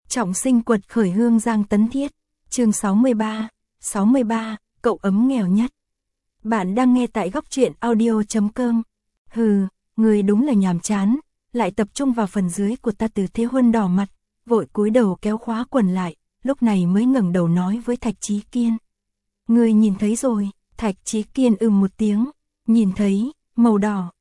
Trọng sinh quật khởi Hương Giang Tấn Thiết, chương 63, cậu ấm nghèo nhất. Bạn đang nghe tại góc truyện audio.com. Hừ, người đúng là nhàm chán, lại tập trung vào phần dưới của ta. Từ Thế Huân đỏ mặt, vội cúi đầu kéo khóa quần lại, lúc này mới ngẩng đầu nói với Thạch Chí Kiên. Người nhìn thấy rồi. Thạch Chí Kiên một tiếng, nhìn thấy, màu đỏ,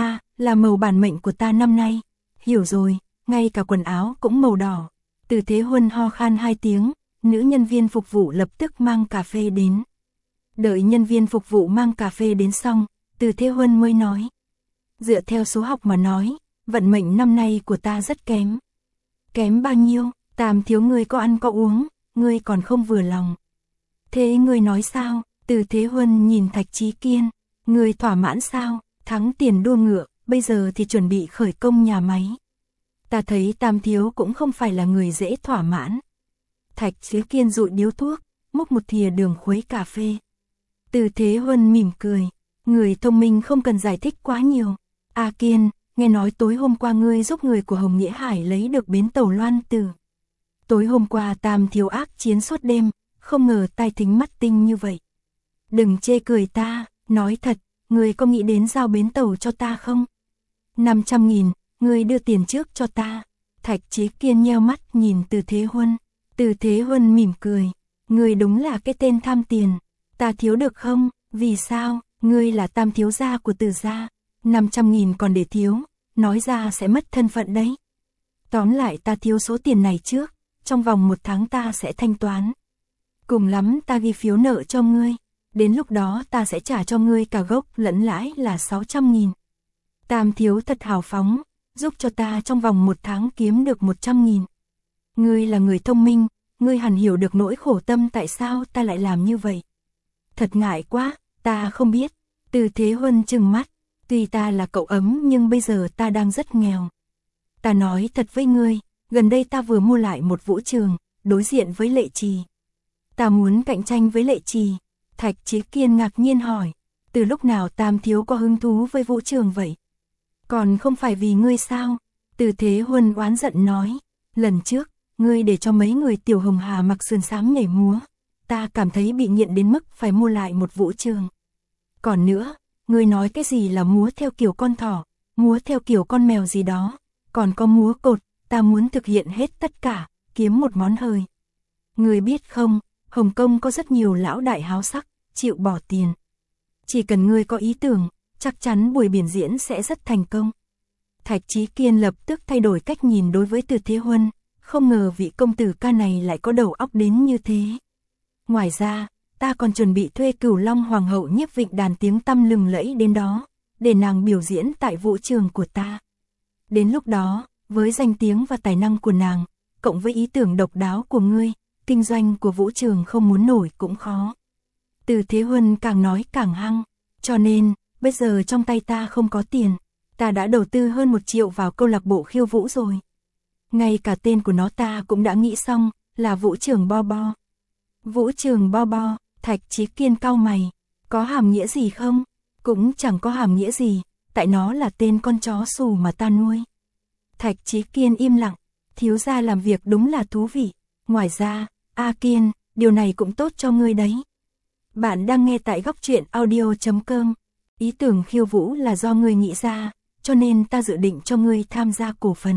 là màu bản mệnh của ta năm nay. Hiểu rồi, ngay cả quần áo cũng màu đỏ. Từ Thế Huân ho khan 2 tiếng, nữ nhân viên phục vụ lập tức mang cà phê đến. Đợi nhân viên phục vụ mang cà phê đến xong, Từ Thế Huân mới nói. Dựa theo số học mà nói, vận mệnh năm nay của ta rất kém. Kém bao nhiêu? Tam thiếu ngươi có ăn có uống, ngươi còn không vừa lòng. Thế ngươi nói sao? Từ Thế Huân nhìn Thạch Chí Kiên. Ngươi thỏa mãn sao? Thắng tiền đua ngựa, bây giờ thì chuẩn bị khởi công nhà máy. Ta thấy Tam thiếu cũng không phải là người dễ thỏa mãn. Thạch Chí Kiên dụi điếu thuốc, múc một thìa đường khuấy cà phê. Từ Thế Huân mỉm cười. Người thông minh không cần giải thích quá nhiều. Kiên, nghe nói tối hôm qua ngươi giúp người của Hồng Nghĩa Hải lấy được bến tàu Loan Tử. Tối hôm qua Tam thiếu ác chiến suốt đêm, không ngờ tai thính mắt tinh như vậy. Đừng chê cười ta, nói thật, ngươi có nghĩ đến giao bến tàu cho ta không? 500.000, ngươi đưa tiền trước cho ta. Thạch Chí Kiên nheo mắt nhìn Từ Thế Huân. Từ Thế Huân mỉm cười. Ngươi đúng là cái tên tham tiền. Ta thiếu được không? Vì sao? Ngươi là Tam thiếu gia của Từ gia. 500.000 còn để thiếu, nói ra sẽ mất thân phận đấy. Tóm lại ta thiếu số tiền này trước, trong vòng 1 tháng ta sẽ thanh toán. Cùng lắm ta ghi phiếu nợ cho ngươi, đến lúc đó ta sẽ trả cho ngươi cả gốc lẫn lãi là 600.000. Tam thiếu thật hào phóng, giúp cho ta trong vòng 1 tháng kiếm được 100.000. Ngươi là người thông minh, ngươi hẳn hiểu được nỗi khổ tâm tại sao ta lại làm như vậy. Thật ngại quá, ta không biết. Từ Thế Huân trừng mắt. Tuy ta là cậu ấm nhưng bây giờ ta đang rất nghèo. Ta nói thật với ngươi, gần đây ta vừa mua lại một vũ trường, đối diện với Lệ Trì. Ta muốn cạnh tranh với Lệ Trì. Thạch Chí Kiên ngạc nhiên hỏi, từ lúc nào Tam thiếu có hứng thú với vũ trường vậy? Còn không phải vì ngươi sao? Từ Thế Huân oán giận nói, lần trước, ngươi để cho mấy người Tiểu Hồng Hà mặc sườn xám nhảy múa. Ta cảm thấy bị nghiện đến mức phải mua lại một vũ trường. Còn nữa, ngươi nói cái gì là múa theo kiểu con thỏ, múa theo kiểu con mèo gì đó, còn có múa cột, ta muốn thực hiện hết tất cả, kiếm một món hời. Ngươi biết không, Hồng Kông có rất nhiều lão đại háo sắc, chịu bỏ tiền. Chỉ cần ngươi có ý tưởng, chắc chắn buổi biểu diễn sẽ rất thành công. Thạch Chí Kiên lập tức thay đổi cách nhìn đối với Từ Thế Huân, không ngờ vị công tử ca này lại có đầu óc đến như thế. Ngoài ra, ta còn chuẩn bị thuê Cửu Long Hoàng hậu Nhiếp Vịnh đàn tiếng tăm lừng lẫy đến đó, để nàng biểu diễn tại vũ trường của ta. Đến lúc đó, với danh tiếng và tài năng của nàng, cộng với ý tưởng độc đáo của ngươi, kinh doanh của vũ trường không muốn nổi cũng khó. Từ Thế Huân càng nói càng hăng, cho nên, bây giờ trong tay ta không có tiền, ta đã đầu tư hơn 1 triệu vào câu lạc bộ khiêu vũ rồi. Ngay cả tên của nó ta cũng đã nghĩ xong, là vũ trường Bo Bo. Vũ trường Bo Bo, Thạch Chí Kiên cau mày, có hàm nghĩa gì không? Cũng chẳng có hàm nghĩa gì, tại nó là tên con chó xù mà ta nuôi. Thạch Chí Kiên im lặng, thiếu gia làm việc đúng là thú vị. Ngoài ra, Kiên, điều này cũng tốt cho ngươi đấy. Bạn đang nghe tại góc truyện audio.com. Ý tưởng khiêu vũ là do ngươi nghĩ ra, cho nên ta dự định cho ngươi tham gia cổ phần.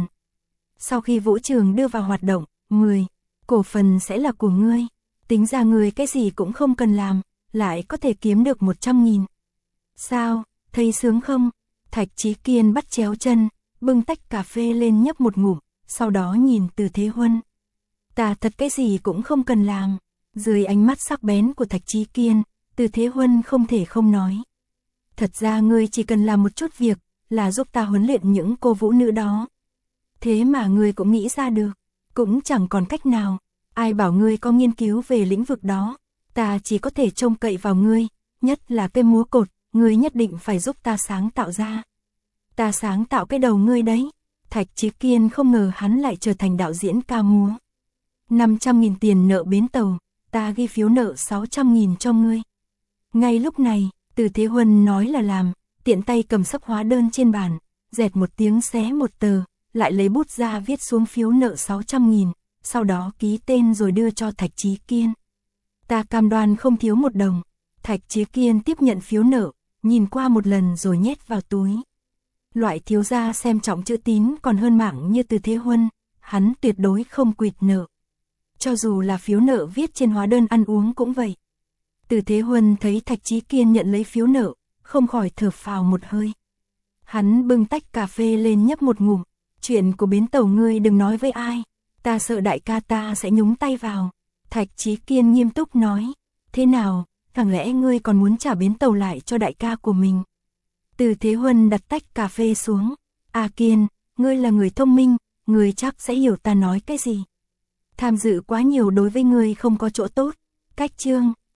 Sau khi vũ trường đưa vào hoạt động, 10 cổ phần sẽ là của ngươi. Tính ra ngươi cái gì cũng không cần làm, lại có thể kiếm được 100.000. Sao, thấy sướng không? Thạch Chí Kiên bắt chéo chân, bưng tách cà phê lên nhấp một ngụm, sau đó nhìn Từ Thế Huân. Ta thật cái gì cũng không cần làm. Dưới ánh mắt sắc bén của Thạch Chí Kiên, Từ Thế Huân không thể không nói. Thật ra ngươi chỉ cần làm một chút việc, là giúp ta huấn luyện những cô vũ nữ đó. Thế mà ngươi cũng nghĩ ra được, cũng chẳng còn cách nào. Ai bảo ngươi có nghiên cứu về lĩnh vực đó, ta chỉ có thể trông cậy vào ngươi, nhất là cái múa cột, ngươi nhất định phải giúp ta sáng tạo ra. Ta sáng tạo cái đầu ngươi đấy. Thạch Chí Kiên không ngờ hắn lại trở thành đạo diễn ca múa. 500.000 tiền nợ bến tàu, ta ghi phiếu nợ 600.000 cho ngươi. Ngay lúc này, Từ Thế Huân nói là làm, tiện tay cầm sấp hóa đơn trên bàn, dẹt một tiếng xé một tờ, lại lấy bút ra viết xuống phiếu nợ 600.000. sau đó ký tên rồi đưa cho Thạch Chí Kiên. Ta cam đoan không thiếu một đồng. Thạch Chí Kiên tiếp nhận phiếu nợ, nhìn qua một lần rồi nhét vào túi. Loại thiếu gia xem trọng chữ tín còn hơn mảng như Từ Thế Huân, hắn tuyệt đối không quỵt nợ. Cho dù là phiếu nợ viết trên hóa đơn ăn uống cũng vậy. Từ Thế Huân thấy Thạch Chí Kiên nhận lấy phiếu nợ, không khỏi thở phào một hơi. Hắn bưng tách cà phê lên nhấp một ngụm, chuyện của bến tàu ngươi đừng nói với ai, ta sợ đại ca ta sẽ nhúng tay vào. Thạch Chí Kiên nghiêm túc nói, thế nào, chẳng lẽ ngươi còn muốn trả bến tàu lại cho đại ca của mình? Từ Thế Huân đặt tách cà phê xuống, Kiên, ngươi là người thông minh, ngươi chắc sẽ hiểu ta nói cái gì. Tham dự quá nhiều đối với ngươi không có chỗ tốt, cách chương.